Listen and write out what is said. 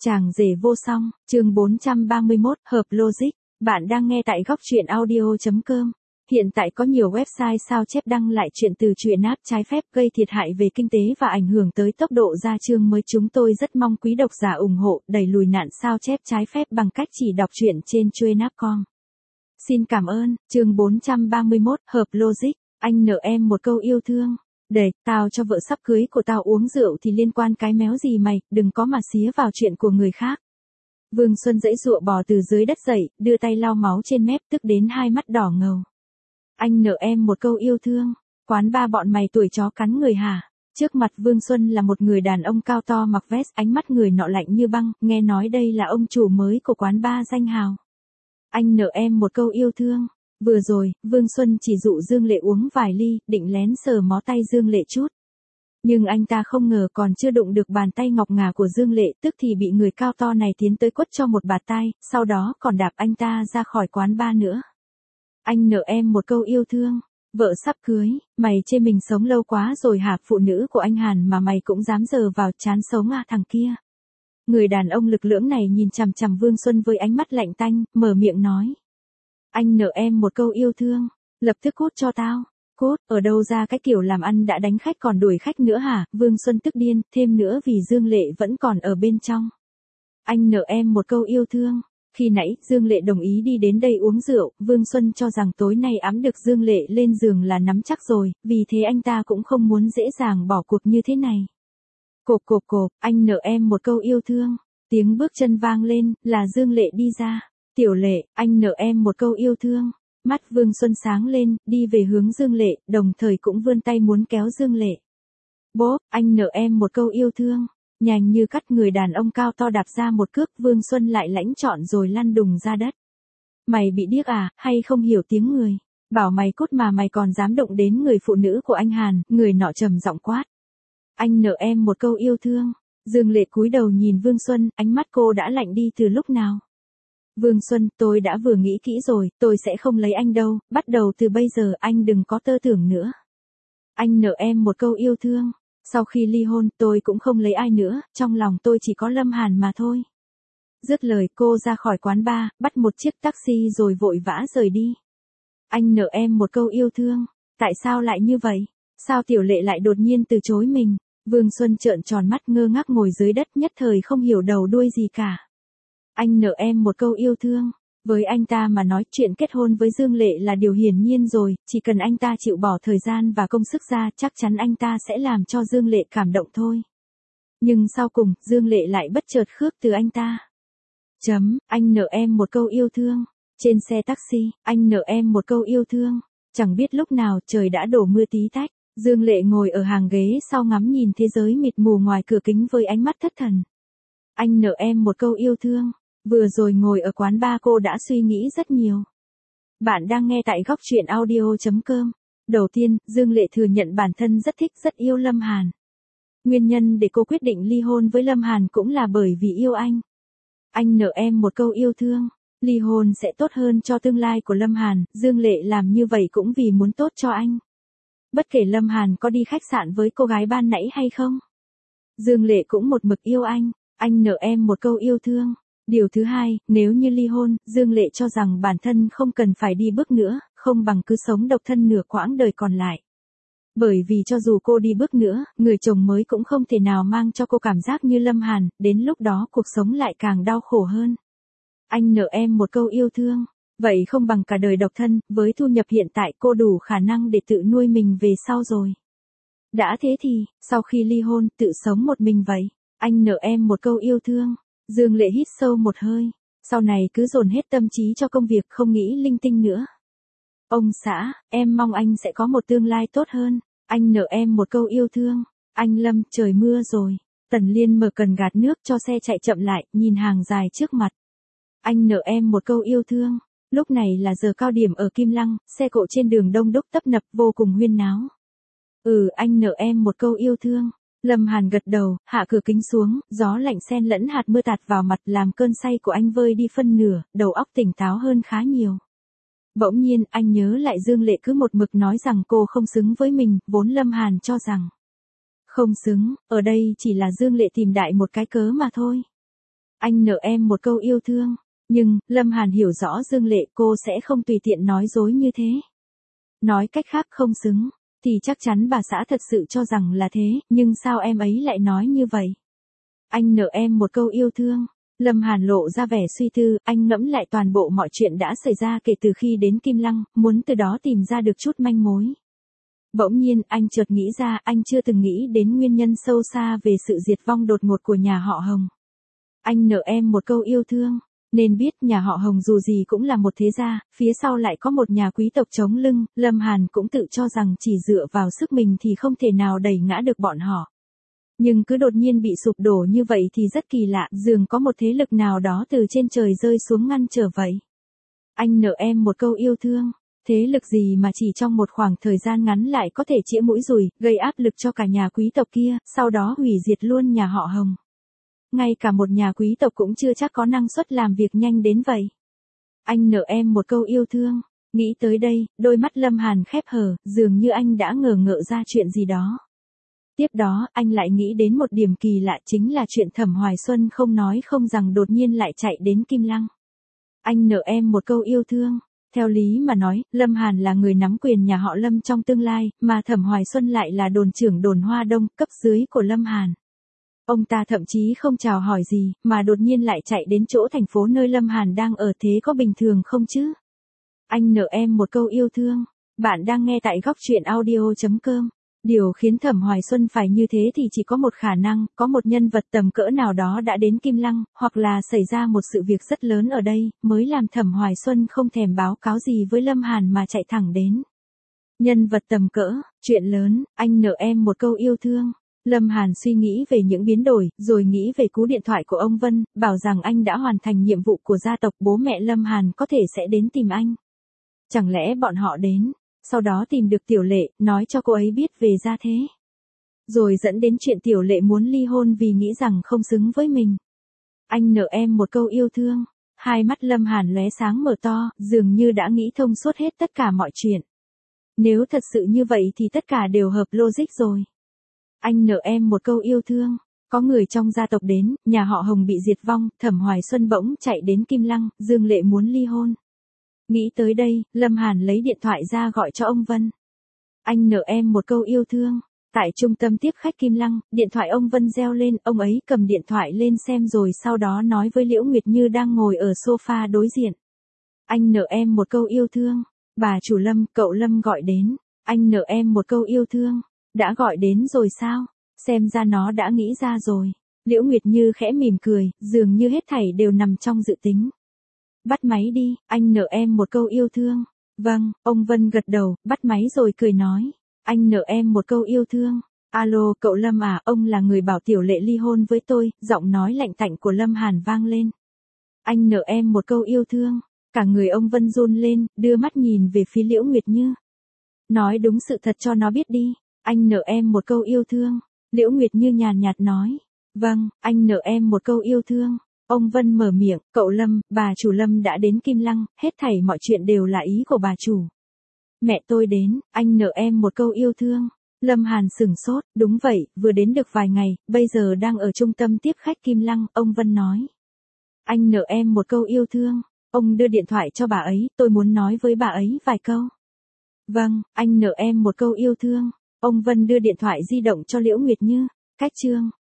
Chàng rể vô song, chương 431, hợp logic. Bạn đang nghe tại góc truyện audio.com. Hiện tại có nhiều website sao chép đăng lại chuyện từ truyện app trái phép gây thiệt hại về kinh tế và ảnh hưởng tới tốc độ ra chương mới. Chúng tôi rất mong quý độc giả ủng hộ đẩy lùi nạn sao chép trái phép bằng cách chỉ đọc truyện trên truyện.com. Xin cảm ơn. Chương 431, hợp logic. Anh nợ em một câu yêu thương. Để, tao cho vợ sắp cưới của tao uống rượu thì liên quan cái méo gì mày, đừng có mà xía vào chuyện của người khác. Vương Xuân giãy giụa bò từ dưới đất dậy, đưa tay lau máu trên mép, tức đến hai mắt đỏ ngầu. Anh nợ em một câu yêu thương. Quán ba bọn mày tuổi chó cắn người hả? Trước mặt Vương Xuân là một người đàn ông cao to mặc vest, ánh mắt người nọ lạnh như băng, nghe nói đây là ông chủ mới của quán ba danh hào. Anh nợ em một câu yêu thương. Vừa rồi, Vương Xuân chỉ dụ Dương Lệ uống vài ly, định lén sờ mó tay Dương Lệ chút. Nhưng anh ta không ngờ còn chưa đụng được bàn tay ngọc ngà của Dương Lệ, tức thì bị người cao to này tiến tới quất cho một bạt tai, sau đó còn đạp anh ta ra khỏi quán ba nữa. Anh nợ em một câu yêu thương. Vợ sắp cưới, mày chê mình sống lâu quá rồi hả? Phụ nữ của anh Hàn mà mày cũng dám giờ vào, chán sống à thằng kia. Người đàn ông lực lưỡng này nhìn chằm chằm Vương Xuân với ánh mắt lạnh tanh, mở miệng nói. Anh nợ em một câu yêu thương, lập tức cút cho tao. Cút, ở đâu ra cái kiểu làm ăn đã đánh khách còn đuổi khách nữa hả? Vương Xuân tức điên, thêm nữa vì Dương Lệ vẫn còn ở bên trong. Anh nợ em một câu yêu thương. Khi nãy, Dương Lệ đồng ý đi đến đây uống rượu, Vương Xuân cho rằng tối nay ẵm được Dương Lệ lên giường là nắm chắc rồi, vì thế anh ta cũng không muốn dễ dàng bỏ cuộc như thế này. Cộp cộp cộp, anh nợ em một câu yêu thương. Tiếng bước chân vang lên, là Dương Lệ đi ra. Tiểu Lệ, anh nợ em một câu yêu thương. Mắt Vương Xuân sáng lên, đi về hướng Dương Lệ, đồng thời cũng vươn tay muốn kéo Dương Lệ. Bố, anh nợ em một câu yêu thương. Nhanh như cắt, người đàn ông cao to đạp ra một cước, Vương Xuân lại lãnh trọn rồi lăn đùng ra đất. Mày bị điếc à, hay không hiểu tiếng người? Bảo mày cút mà mày còn dám động đến người phụ nữ của anh Hàn, người nọ trầm giọng quát. Anh nợ em một câu yêu thương. Dương Lệ cúi đầu nhìn Vương Xuân, ánh mắt cô đã lạnh đi từ lúc nào. Vương Xuân, tôi đã vừa nghĩ kỹ rồi, tôi sẽ không lấy anh đâu, bắt đầu từ bây giờ anh đừng có tơ tưởng nữa. Anh nợ em một câu yêu thương. Sau khi ly hôn, tôi cũng không lấy ai nữa, trong lòng tôi chỉ có Lâm Hàn mà thôi. Dứt lời, cô ra khỏi quán bar, bắt một chiếc taxi rồi vội vã rời đi. Anh nợ em một câu yêu thương. Tại sao lại như vậy? Sao Tiểu Lệ lại đột nhiên từ chối mình? Vương Xuân trợn tròn mắt ngơ ngác ngồi dưới đất, nhất thời không hiểu đầu đuôi gì cả. Anh nợ em một câu yêu thương. Với anh ta mà nói, chuyện kết hôn với Dương Lệ là điều hiển nhiên rồi, chỉ cần anh ta chịu bỏ thời gian và công sức ra, chắc chắn anh ta sẽ làm cho Dương Lệ cảm động thôi. Nhưng sau cùng, Dương Lệ lại bất chợt khước từ anh ta. Anh nợ em một câu yêu thương. Trên xe taxi, anh nợ em một câu yêu thương. Chẳng biết lúc nào trời đã đổ mưa tí tách, Dương Lệ ngồi ở hàng ghế sau ngắm nhìn thế giới mịt mù ngoài cửa kính với ánh mắt thất thần. Anh nợ em một câu yêu thương. Vừa rồi ngồi ở quán bar cô đã suy nghĩ rất nhiều. Bạn đang nghe tại góc truyện audio.com. Đầu tiên, Dương Lệ thừa nhận bản thân rất thích, rất yêu Lâm Hàn. Nguyên nhân để cô quyết định ly hôn với Lâm Hàn cũng là bởi vì yêu anh. Anh nợ em một câu yêu thương. Ly hôn sẽ tốt hơn cho tương lai của Lâm Hàn, Dương Lệ làm như vậy cũng vì muốn tốt cho anh. Bất kể Lâm Hàn có đi khách sạn với cô gái ban nãy hay không, Dương Lệ cũng một mực yêu anh nợ em một câu yêu thương. Điều thứ hai, nếu như ly hôn, Dương Lệ cho rằng bản thân không cần phải đi bước nữa, không bằng cứ sống độc thân nửa quãng đời còn lại. Bởi vì cho dù cô đi bước nữa, người chồng mới cũng không thể nào mang cho cô cảm giác như Lâm Hàn, đến lúc đó cuộc sống lại càng đau khổ hơn. Anh nợ em một câu yêu thương. Vậy không bằng cả đời độc thân, với thu nhập hiện tại cô đủ khả năng để tự nuôi mình về sau rồi. Đã thế thì, sau khi ly hôn, tự sống một mình vậy. Anh nợ em một câu yêu thương. Dương Lệ hít sâu một hơi. Sau này cứ dồn hết tâm trí cho công việc, không nghĩ linh tinh nữa. Ông xã, em mong anh sẽ có một tương lai tốt hơn. Anh nợ em một câu yêu thương. Anh Lâm, trời mưa rồi. Tần Liên mở cần gạt nước cho xe chạy chậm lại, nhìn hàng dài trước mặt. Anh nợ em một câu yêu thương. Lúc này là giờ cao điểm ở Kim Lăng, xe cộ trên đường đông đúc tấp nập vô cùng huyên náo. Anh nợ em một câu yêu thương. Lâm Hàn gật đầu, hạ cửa kính xuống, gió lạnh xen lẫn hạt mưa tạt vào mặt làm cơn say của anh vơi đi phân nửa, đầu óc tỉnh táo hơn khá nhiều. Bỗng nhiên, anh nhớ lại Dương Lệ cứ một mực nói rằng cô không xứng với mình, vốn Lâm Hàn cho rằng không xứng, ở đây chỉ là Dương Lệ tìm đại một cái cớ mà thôi. Anh nợ em một câu yêu thương. Nhưng, Lâm Hàn hiểu rõ Dương Lệ cô sẽ không tùy tiện nói dối như thế. Nói cách khác không xứng, thì chắc chắn bà xã thật sự cho rằng là thế, nhưng sao em ấy lại nói như vậy? Anh nợ em một câu yêu thương. Lâm Hàn lộ ra vẻ suy tư, anh ngẫm lại toàn bộ mọi chuyện đã xảy ra kể từ khi đến Kim Lăng, muốn từ đó tìm ra được chút manh mối. Bỗng nhiên, anh chợt nghĩ ra, anh chưa từng nghĩ đến nguyên nhân sâu xa về sự diệt vong đột ngột của nhà họ Hồng. Anh nợ em một câu yêu thương. Nên biết nhà họ Hồng dù gì cũng là một thế gia, phía sau lại có một nhà quý tộc chống lưng, Lâm Hàn cũng tự cho rằng chỉ dựa vào sức mình thì không thể nào đẩy ngã được bọn họ. Nhưng cứ đột nhiên bị sụp đổ như vậy thì rất kỳ lạ, dường có một thế lực nào đó từ trên trời rơi xuống ngăn trở vậy. Anh nợ em một câu yêu thương. Thế lực gì mà chỉ trong một khoảng thời gian ngắn lại có thể chĩa mũi dùi, gây áp lực cho cả nhà quý tộc kia, sau đó hủy diệt luôn nhà họ Hồng. Ngay cả một nhà quý tộc cũng chưa chắc có năng suất làm việc nhanh đến vậy. Anh nợ em một câu yêu thương. Nghĩ tới đây, đôi mắt Lâm Hàn khép hờ, dường như anh đã ngờ ngợ ra chuyện gì đó. Tiếp đó, anh lại nghĩ đến một điểm kỳ lạ chính là chuyện Thẩm Hoài Xuân không nói không rằng đột nhiên lại chạy đến Kim Lăng. Anh nợ em một câu yêu thương. Theo lý mà nói, Lâm Hàn là người nắm quyền nhà họ Lâm trong tương lai, mà Thẩm Hoài Xuân lại là đồn trưởng đồn Hoa Đông, cấp dưới của Lâm Hàn. Ông ta thậm chí không chào hỏi gì, mà đột nhiên lại chạy đến chỗ thành phố nơi Lâm Hàn đang ở, thế có bình thường không chứ? Anh nợ em một câu yêu thương. Bạn đang nghe tại góc truyện audio.com. Điều khiến Thẩm Hoài Xuân phải như thế thì chỉ có một khả năng, có một nhân vật tầm cỡ nào đó đã đến Kim Lăng, hoặc là xảy ra một sự việc rất lớn ở đây, mới làm Thẩm Hoài Xuân không thèm báo cáo gì với Lâm Hàn mà chạy thẳng đến. Nhân vật tầm cỡ, chuyện lớn, anh nợ em một câu yêu thương. Lâm Hàn suy nghĩ về những biến đổi, rồi nghĩ về cú điện thoại của ông Vân, bảo rằng anh đã hoàn thành nhiệm vụ của gia tộc, bố mẹ Lâm Hàn có thể sẽ đến tìm anh. Chẳng lẽ bọn họ đến, sau đó tìm được Tiểu Lệ, nói cho cô ấy biết về gia thế. Rồi dẫn đến chuyện Tiểu Lệ muốn ly hôn vì nghĩ rằng không xứng với mình. Anh nợ em một câu yêu thương. Hai mắt Lâm Hàn lóe sáng mở to, dường như đã nghĩ thông suốt hết tất cả mọi chuyện. Nếu thật sự như vậy thì tất cả đều hợp logic rồi. Anh nợ em một câu yêu thương. Có người trong gia tộc đến, nhà họ Hồng bị diệt vong, Thẩm Hoài Xuân bỗng chạy đến Kim Lăng, Dương Lệ muốn ly hôn. Nghĩ tới đây, Lâm Hàn lấy điện thoại ra gọi cho ông Vân. Anh nợ em một câu yêu thương. Tại trung tâm tiếp khách Kim Lăng, điện thoại ông Vân reo lên, ông ấy cầm điện thoại lên xem rồi sau đó nói với Liễu Nguyệt Như đang ngồi ở sofa đối diện. Anh nợ em một câu yêu thương. Bà chủ Lâm, cậu Lâm gọi đến. Anh nợ em một câu yêu thương. Đã gọi đến rồi sao? Xem ra nó đã nghĩ ra rồi. Liễu Nguyệt Như khẽ mỉm cười, dường như hết thảy đều nằm trong dự tính. Bắt máy đi, anh nợ em một câu yêu thương. Vâng, ông Vân gật đầu, bắt máy rồi cười nói. Anh nợ em một câu yêu thương. Alo, cậu Lâm à, ông là người bảo Tiểu Lệ ly hôn với tôi, giọng nói lạnh tạnh của Lâm Hàn vang lên. Anh nợ em một câu yêu thương. Cả người ông Vân run lên, đưa mắt nhìn về phía Liễu Nguyệt Như. Nói đúng sự thật cho nó biết đi. Anh nợ em một câu yêu thương. Liễu Nguyệt Như nhàn nhạt nói. Vâng, anh nợ em một câu yêu thương. Ông Vân mở miệng, cậu Lâm, bà chủ Lâm đã đến Kim Lăng, hết thảy mọi chuyện đều là ý của bà chủ. Mẹ tôi đến, anh nợ em một câu yêu thương. Lâm Hàn sửng sốt, đúng vậy, vừa đến được vài ngày, bây giờ đang ở trung tâm tiếp khách Kim Lăng, ông Vân nói. Anh nợ em một câu yêu thương. Ông đưa điện thoại cho bà ấy, tôi muốn nói với bà ấy vài câu. Vâng, anh nợ em một câu yêu thương. Ông Vân đưa điện thoại di động cho Liễu Nguyệt Như. Cách chương